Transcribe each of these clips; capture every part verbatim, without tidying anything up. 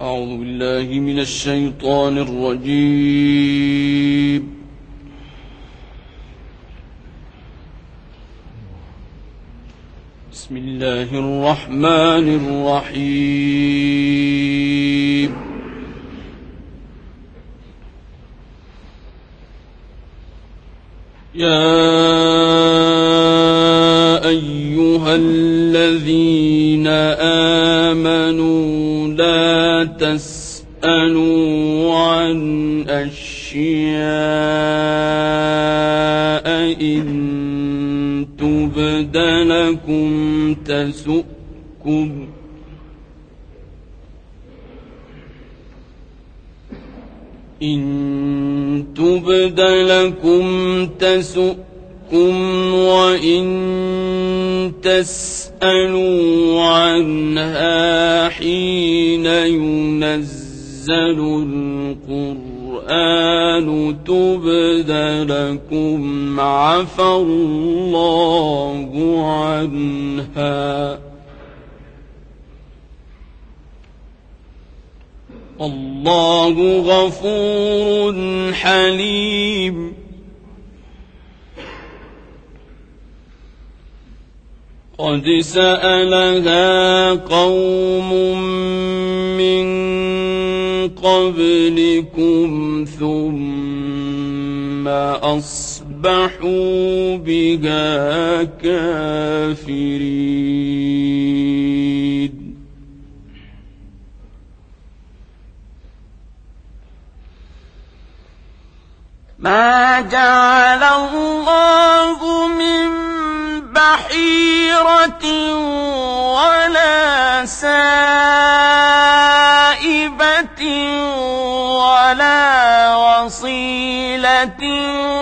أعوذ بالله من الشيطان الرجيم. بسم الله الرحمن الرحيم. يا أيها الذين آمنوا لا تسألوا عن أشياء إن تبد لكم تسؤكم إن تبد لكم تسؤكم وإن تسألوا عنها حين ينزل القرآن تبد لكم عفى الله عنها والله غفور حليم. قد سألها قوم من قبلكم ثم أصبحوا بها كافرين. ما جعل الله من بحيرة ولا سائبة ولا وصيلة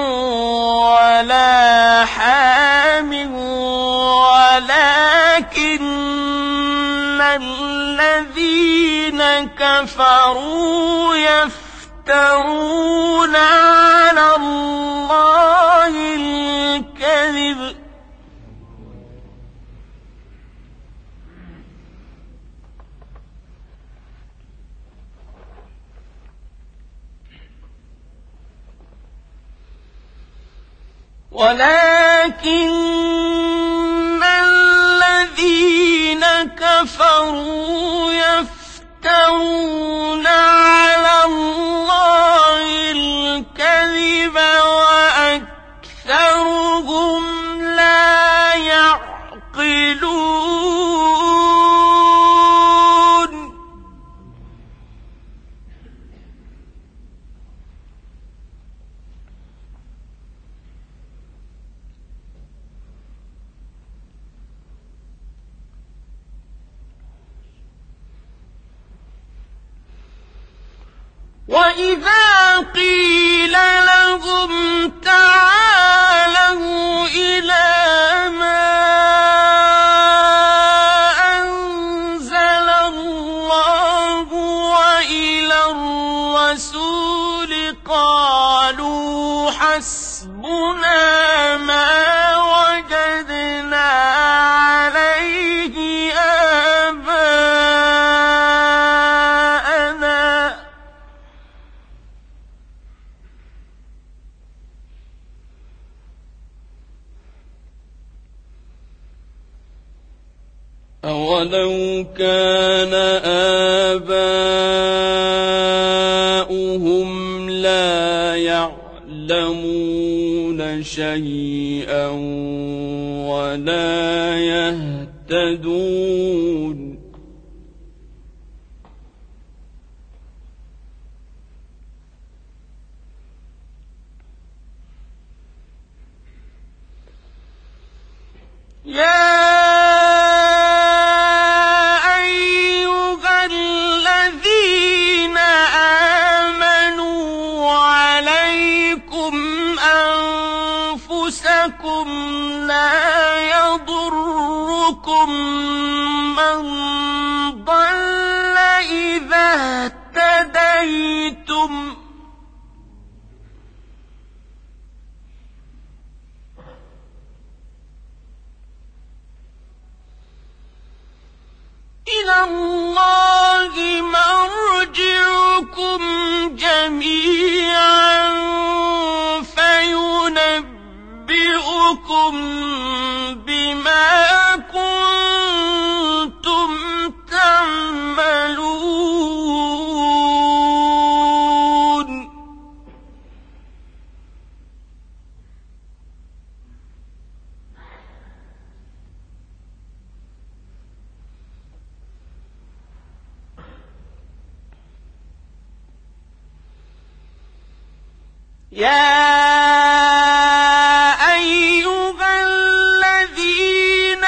ولا حام ولكن الذين كفروا يفترون على الله الكذب ولكن الذين كفروا يفترون على الله الكذب وأكثرهم لا يعقلون. وإذا قيل لهم تعالوا إلى ما أنزل الله وإلى الرسول قالوا حسبنا ما وجدنا عليه آباءنا أولو كان آباؤهم لا يعلمون شيئا ولا يهتدون. يا لا يضركم من ضل إذا اهتديتم إلى الله مرجعكم ربكم بما كنتم تعملون يا أيها الذين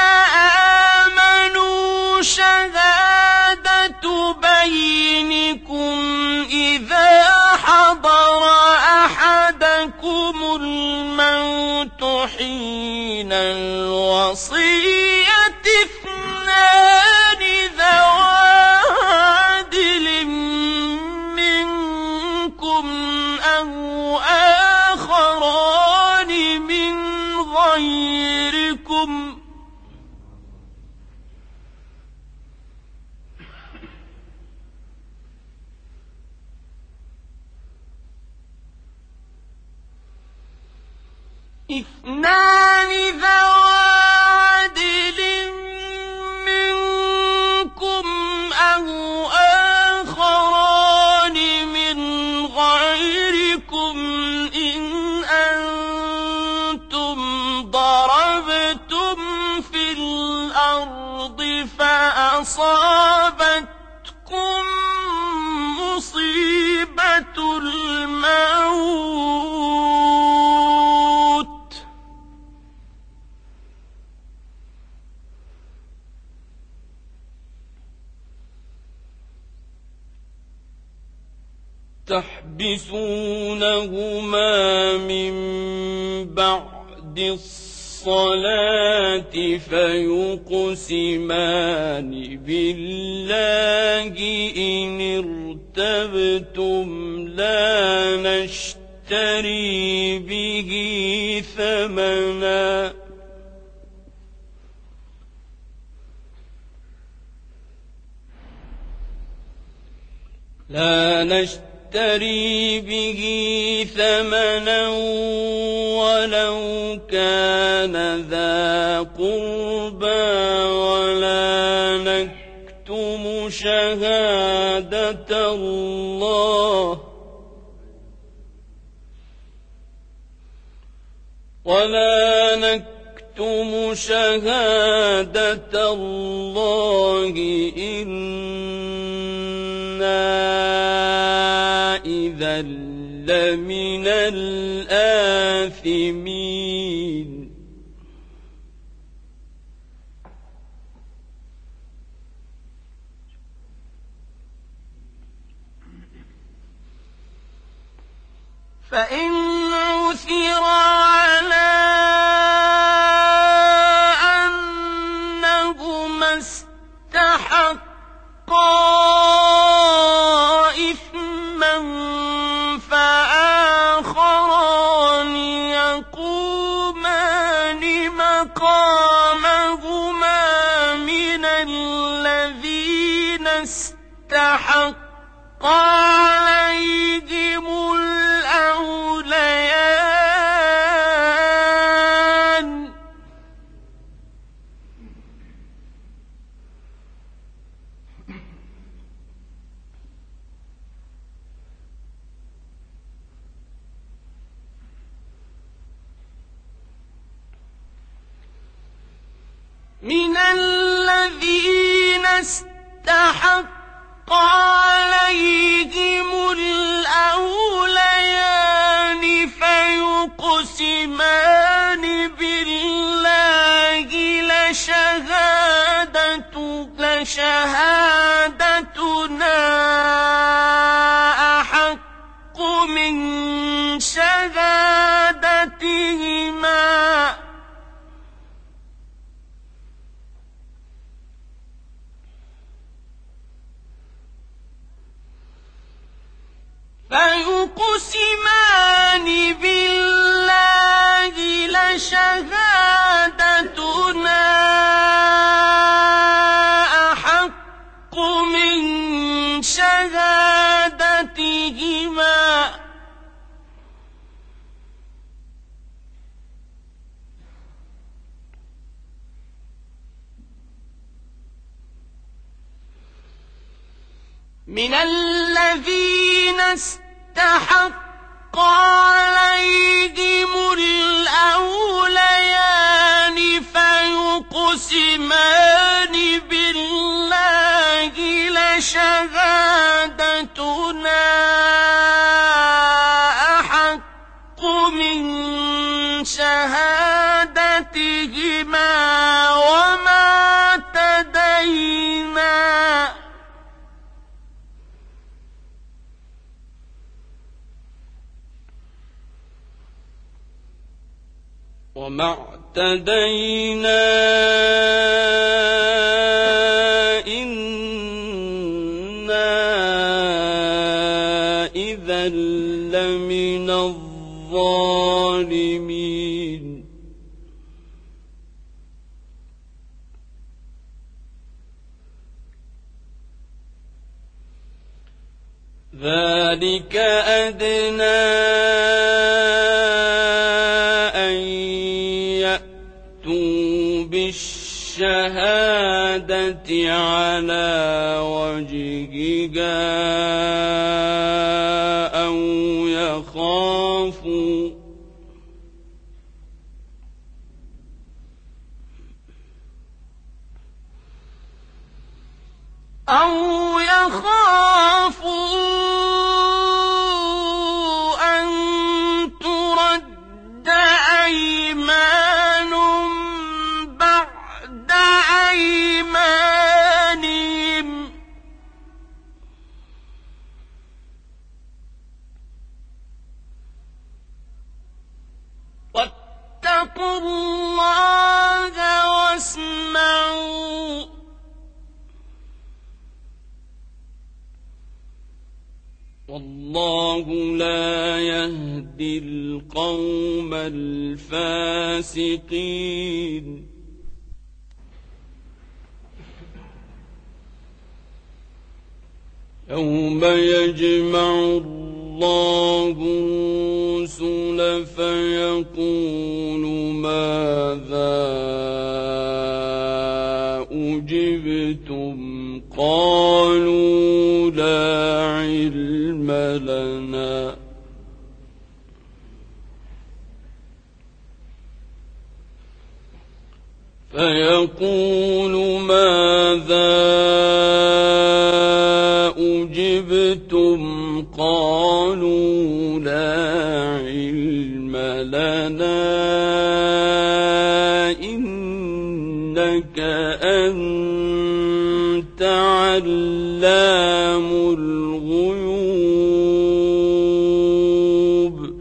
آمنوا شهادة بينكم إذا حضر أحدكم الموت حين الوصية اثنان ذوى عدل منكم أو آخران من غيركم اثنان ذوى عدل منكم أو آخران من غيركم إن أنتم ضربتم في الأرض فأصابتكم مصيبة الموت تحبسونهما من بعد الصلاة فيقسمان بالله إن ارتبتم لا نشتري به ثمنا لا نشتري به ثمنا ولو كان ذا قربى ولا نكتم شهادة الله ولا نكتم شهادة الله إنا إذا لمن الآثمين فإن عثر على أنهما استحقا إثما فآخران يقومان مقامهما من الذين استحق عليهم الأوليان من الذين استحق عليهم الأوليان فيقسمان بالله لشهادة لشهادتنا أحق من شهادتهما فيقسمان بالله لشهادتنا أحق من شهادتهما من الذين استحق عليهم الأوليان فيقسمان بالله لشهادتنا أحق من شهادتهما وما اعتدينا وما اعتدينا إنا إذا لمن الظالمين ذلك أدنى أن يأتوا بالشهادة على وجهها أو يخافوا أو يخافوا أن ترد أيمان بعد أيمانهم واتقوا الله واسمعوا والله لا يهدي القوم الفاسقين يوم يجمع الله الرسل فيقول ماذا أجبتم قالوا لا علم لنا فيقول ماذا أجبتم قالوا لا علم لنا إنك أنت علام الغيوب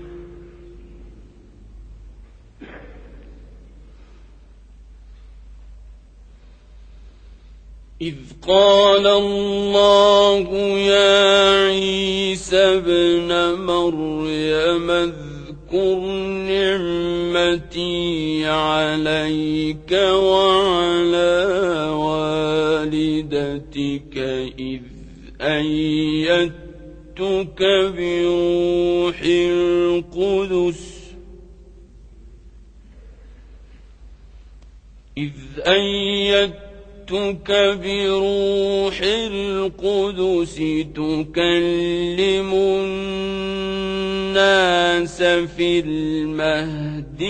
إذ قال الله يا عيسى ابن مريم اذكر نعمتي عليك وعلى والدتك إذ أيدتك بروح القدس إذ أيدتك بروح القدس تكلم الناس في المهد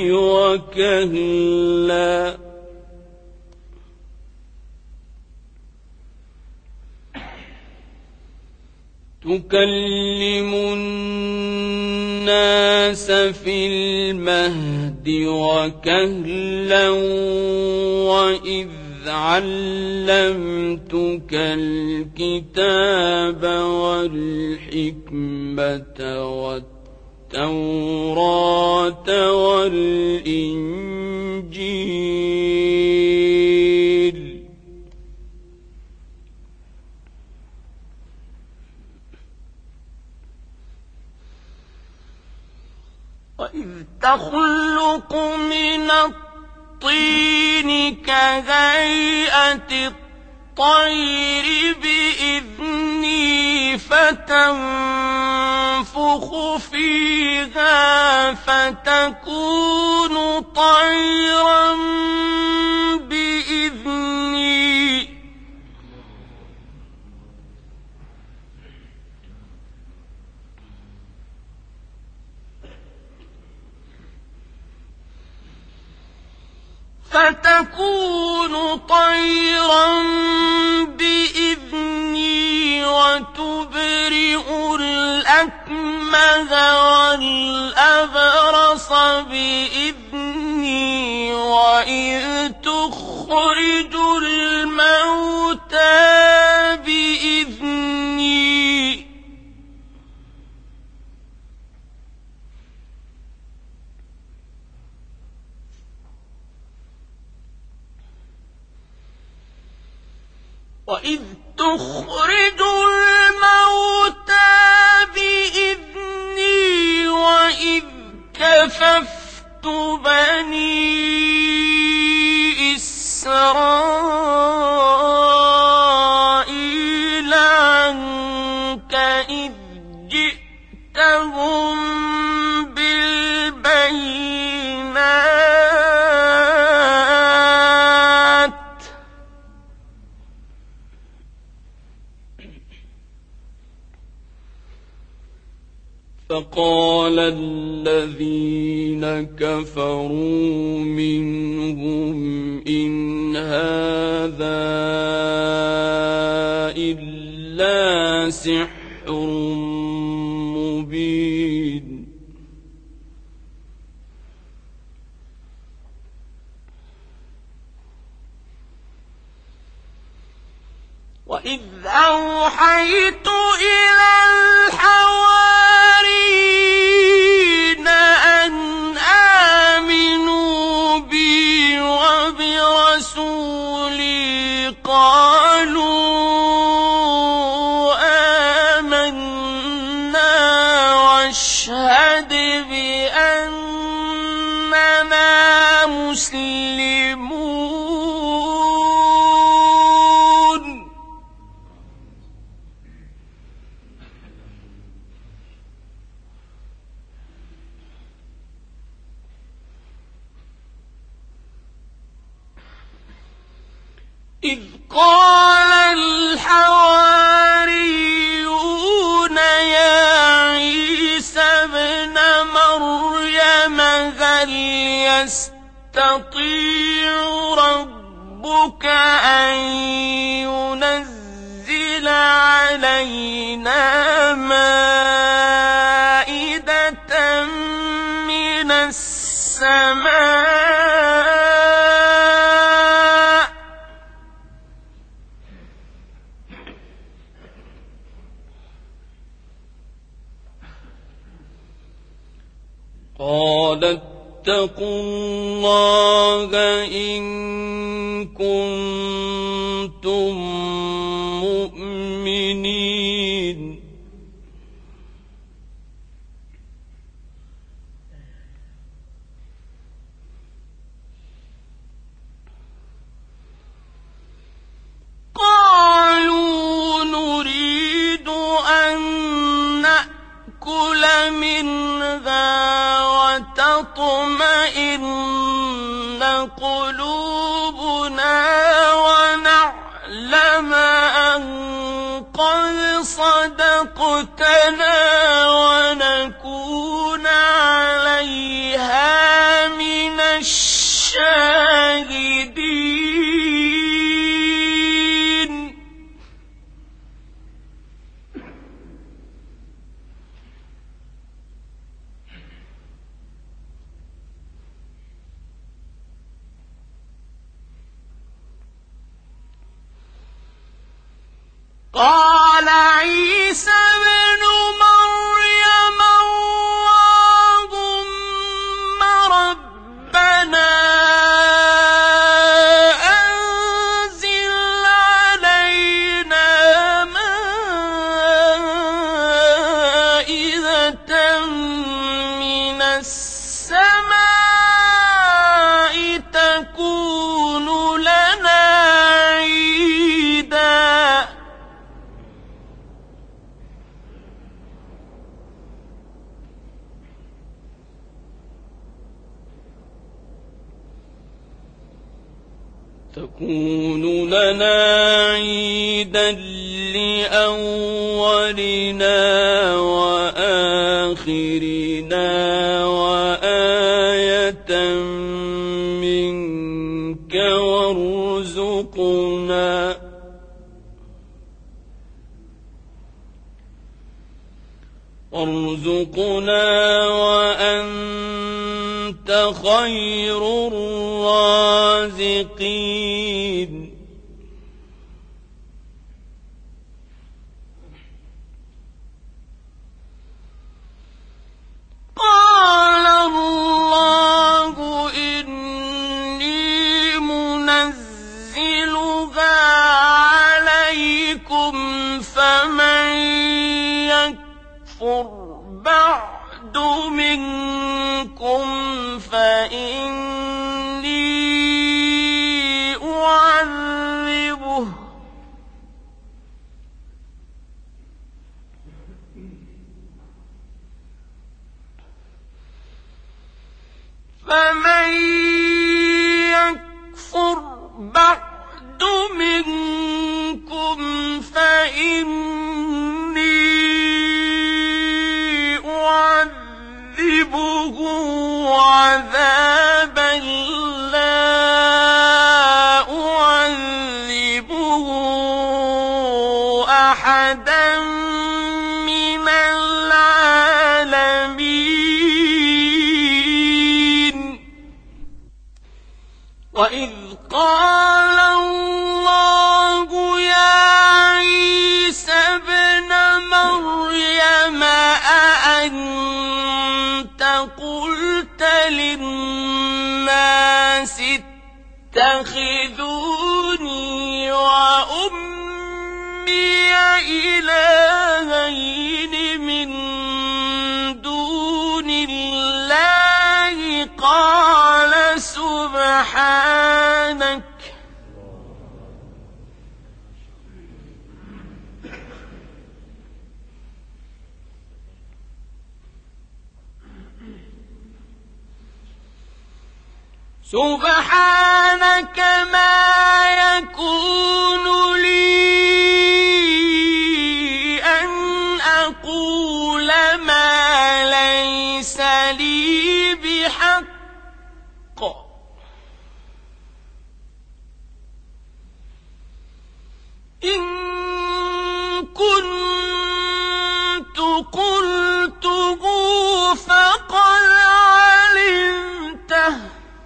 وكهلا تكلم الناس في المهد وكهلا وإذ علمتك الكتاب والحكمة والتوراة والإنجيل وإذ تخلق من الطين كهيئة الطير بإذني فتنفخ فيها فتكون طيرا بإذني فتكون طيرا بإذني وتبرئ الأكمه والأبرص بإذني وإذ تخرج الموتى بإذني وإذ تخرج الموتى بإذني وإذ كففت بني إسرائيل عنك إذ جئتهم بالبينات فقال الذين كفروا منهم إن هذا إلا سحر مبين وإذ أوحيت إلى الحواريين أن آمنوا بي وبرسولي قالوا آمنا واشهد بأننا مسلمون إذ قال الحواريون يا عيسى ابن مريم هل يستطيع ربك أن ينزل علينا مائدة من السماء قال اتقوا الله إن كنتم مؤمنين قالوا نريد أن نأكل منها وتطمئن قلوبنا ونعلم أن قد صدقتنا ونكون عليها من الشاهدين قال عيسى ابن مريم اللهم ربنا أنزل علينا مائدة من السماء تكون لنا عيدا تكون لنا عيدا لأولنا وآخرنا وآية منك وارزقنا وأنت خير الرازقين. قال الله إني منزلها عليكم فمن يكفر بعد منكم فإني أعذبه فمن يكفر بعد منكم فإني أعذبه عذابا لا أعذبه أحدا من العالمين. وإذ قال الله يا عيسى ابن مريم أأنت قلت للناس اتخذوني وأمي إلهين من دون الله قال سبحانك سبحانك ما يكون لي أن أقول ما ليس لي بحق إن كنت قلته فقد علمته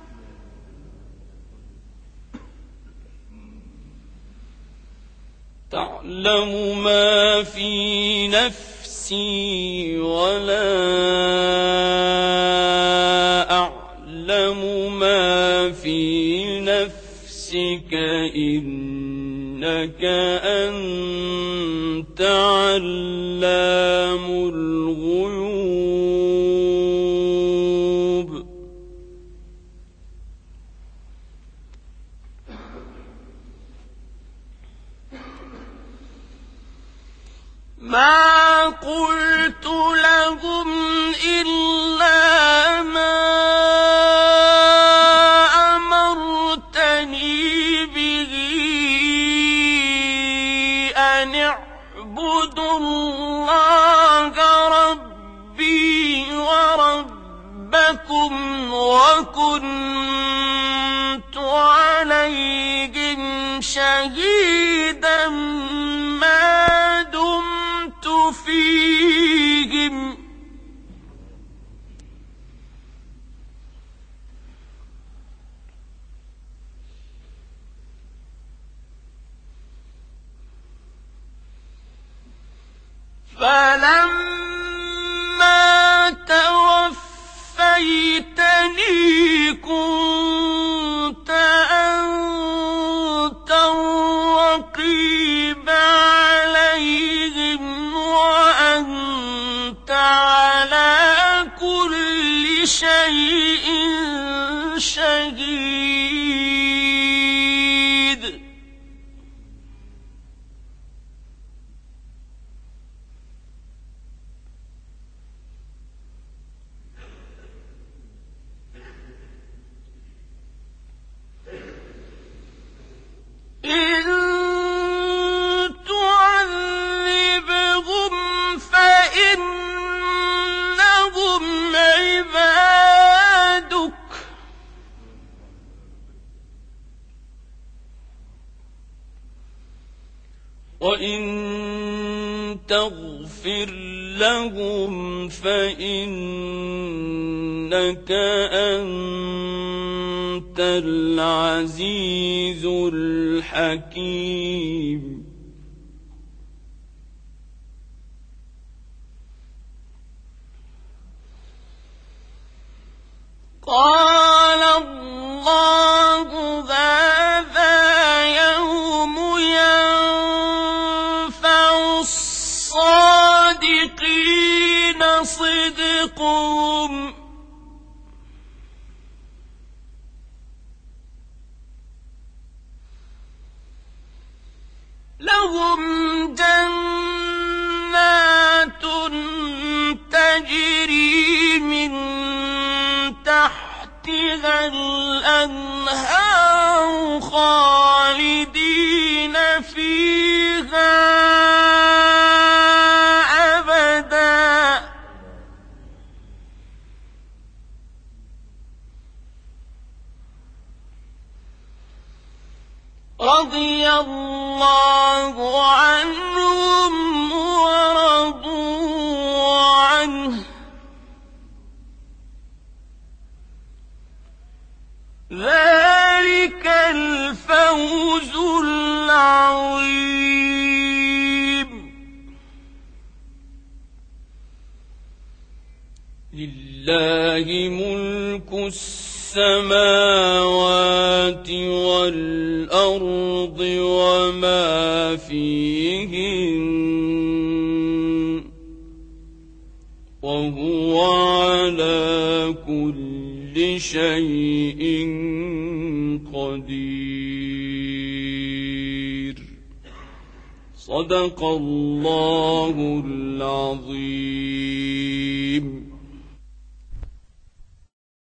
تعلم ما في نفسي ولا أعلم ما في نفسك إنك أنت علام الغيوب. ما قلت لهم إلا ما أمرتني به أن اعبدوا الله ربي وربكم وكنت عليهم شهيدا ما دمت فيهم فلما توفيتني كنت أنت الرقيب عليهم وأنت على كل شيء شهيد. إن تعذبهم فإنهم عبادك وإن تغفر لهم فإنك أنت العزيز الحكيم. قال الله هذا يوم ينفع الصادقين صدقهم لهم جنات تجري من تحتها الأنهار خالدين فيها أبدا رضي الله عنهم ورضوا عنه ذلك الفوز العظيم. لله ملك السماوات والأرض وما فيهن وهو على كل شيء قدير. صدق الله العظيم.